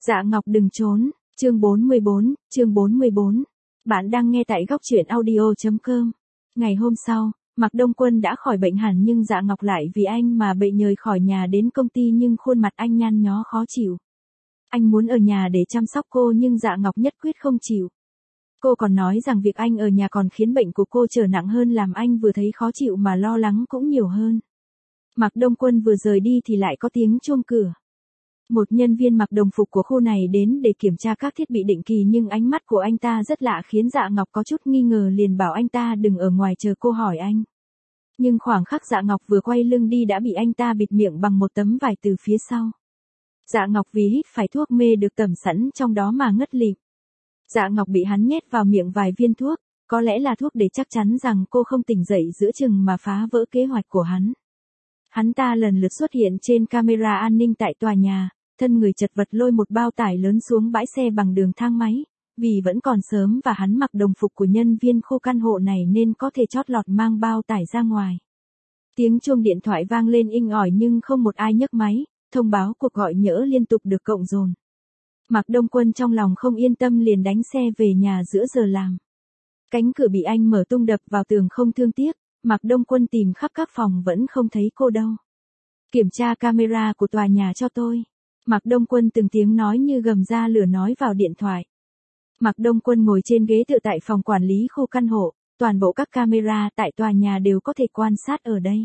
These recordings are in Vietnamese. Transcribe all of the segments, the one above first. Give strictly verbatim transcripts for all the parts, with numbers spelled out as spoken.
Dạ Ngọc đừng trốn, chương bốn mươi bốn, chương bốn mươi bốn. Bạn đang nghe tại góc truyện audio chấm com. Ngày hôm sau, Mạc Đông Quân đã khỏi bệnh hẳn nhưng Dạ Ngọc lại vì anh mà bệnh nhời khỏi nhà đến công ty nhưng khuôn mặt anh nhăn nhó khó chịu. Anh muốn ở nhà để chăm sóc cô nhưng Dạ Ngọc nhất quyết không chịu. Cô còn nói rằng việc anh ở nhà còn khiến bệnh của cô trở nặng hơn làm anh vừa thấy khó chịu mà lo lắng cũng nhiều hơn. Mạc Đông Quân vừa rời đi thì lại có tiếng chuông cửa. Một nhân viên mặc đồng phục của khu này đến để kiểm tra các thiết bị định kỳ nhưng ánh mắt của anh ta rất lạ khiến Dạ Ngọc có chút nghi ngờ liền bảo anh ta đừng ở ngoài chờ cô hỏi anh. Nhưng khoảng khắc Dạ Ngọc vừa quay lưng đi đã bị anh ta bịt miệng bằng một tấm vải từ phía sau. Dạ Ngọc vì hít phải thuốc mê được tẩm sẵn trong đó mà ngất lịm. Dạ Ngọc bị hắn nhét vào miệng vài viên thuốc, có lẽ là thuốc để chắc chắn rằng cô không tỉnh dậy giữa chừng mà phá vỡ kế hoạch của hắn. Hắn ta lần lượt xuất hiện trên camera an ninh tại tòa nhà, thân người chật vật lôi một bao tải lớn xuống bãi xe bằng đường thang máy, vì vẫn còn sớm và hắn mặc đồng phục của nhân viên khu căn hộ này nên có thể chót lọt mang bao tải ra ngoài. Tiếng chuông điện thoại vang lên inh ỏi nhưng không một ai nhấc máy, thông báo cuộc gọi nhỡ liên tục được cộng dồn. Mạc Đông Quân trong lòng không yên tâm liền đánh xe về nhà giữa giờ làm. Cánh cửa bị anh mở tung đập vào tường không thương tiếc, Mạc Đông Quân tìm khắp các phòng vẫn không thấy cô đâu. Kiểm tra camera của tòa nhà cho tôi. Mạc Đông Quân từng tiếng nói như gầm ra lửa nói vào điện thoại. Mạc Đông Quân ngồi trên ghế tựa tại phòng quản lý khu căn hộ, toàn bộ các camera tại tòa nhà đều có thể quan sát ở đây.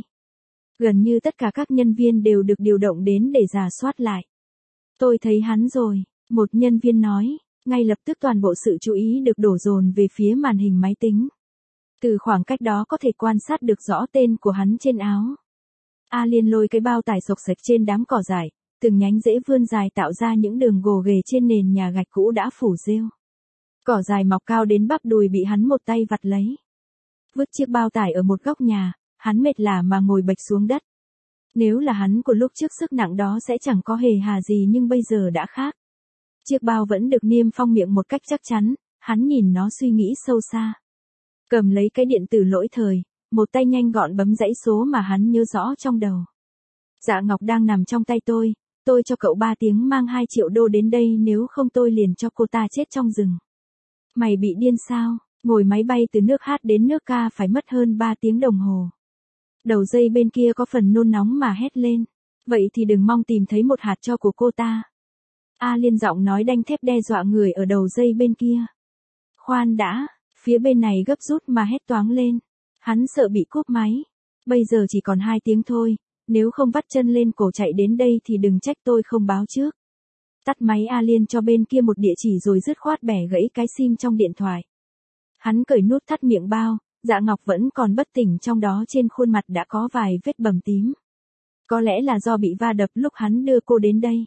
Gần như tất cả các nhân viên đều được điều động đến để rà soát lại. Tôi thấy hắn rồi, một nhân viên nói, ngay lập tức toàn bộ sự chú ý được đổ dồn về phía màn hình máy tính. Từ khoảng cách đó có thể quan sát được rõ tên của hắn trên áo. A Liên lôi cái bao tải xộc xệch trên đám cỏ dại, từng nhánh rễ vươn dài tạo ra những đường gồ ghề trên nền nhà gạch cũ đã phủ rêu. Cỏ dài mọc cao đến bắp đùi bị hắn một tay vặt lấy. Vứt chiếc bao tải ở một góc nhà, hắn mệt lả mà ngồi bệch xuống đất. Nếu là hắn của lúc trước sức nặng đó sẽ chẳng có hề hà gì nhưng bây giờ đã khác. Chiếc bao vẫn được niêm phong miệng một cách chắc chắn, hắn nhìn nó suy nghĩ sâu xa. Cầm lấy cái điện tử lỗi thời, một tay nhanh gọn bấm dãy số mà hắn nhớ rõ trong đầu. Dạ Ngọc đang nằm trong tay tôi, tôi cho cậu ba tiếng mang hai triệu đô đến đây nếu không tôi liền cho cô ta chết trong rừng. Mày bị điên sao, ngồi máy bay từ nước Hát đến nước Ca phải mất hơn ba tiếng đồng hồ. Đầu dây bên kia có phần nôn nóng mà hét lên, vậy thì đừng mong tìm thấy một hạt tro của cô ta. A Liên giọng nói đanh thép đe dọa người ở đầu dây bên kia. Khoan đã, phía bên này gấp rút mà hét toáng lên. Hắn sợ bị cúp máy. Bây giờ chỉ còn hai tiếng thôi, nếu không vắt chân lên cổ chạy đến đây thì đừng trách tôi không báo trước. Tắt máy A Liên cho bên kia một địa chỉ rồi dứt khoát bẻ gãy cái sim trong điện thoại. Hắn cởi nút thắt miệng bao, Dạ Ngọc vẫn còn bất tỉnh trong đó trên khuôn mặt đã có vài vết bầm tím. Có lẽ là do bị va đập lúc hắn đưa cô đến đây.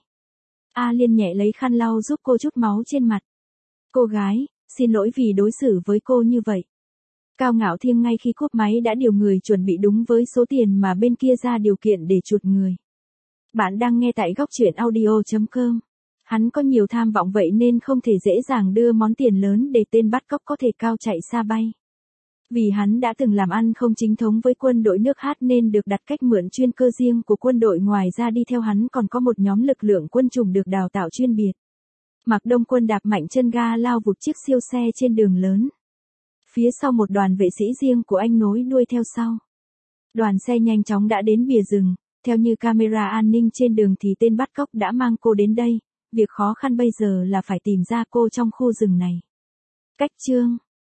A Liên nhẹ lấy khăn lau giúp cô chút máu trên mặt. Cô gái, xin lỗi vì đối xử với cô như vậy. Cao Ngạo Thiên ngay khi cúp máy đã điều người chuẩn bị đúng với số tiền mà bên kia ra điều kiện để chuột người. Bạn đang nghe tại góc truyện audio chấm com. Hắn có nhiều tham vọng vậy nên không thể dễ dàng đưa món tiền lớn để tên bắt cóc có thể cao chạy xa bay. Vì hắn đã từng làm ăn không chính thống với quân đội nước Hát nên được đặt cách mượn chuyên cơ riêng của quân đội, ngoài ra đi theo hắn còn có một nhóm lực lượng quân chủng được đào tạo chuyên biệt. Mạc Đông Quân đạp mạnh chân ga lao vụt chiếc siêu xe trên đường lớn. Phía sau một đoàn vệ sĩ riêng của anh nối đuôi theo sau. Đoàn xe nhanh chóng đã đến bìa rừng, theo như camera an ninh trên đường thì tên bắt cóc đã mang cô đến đây, việc khó khăn bây giờ là phải tìm ra cô trong khu rừng này. Cách chương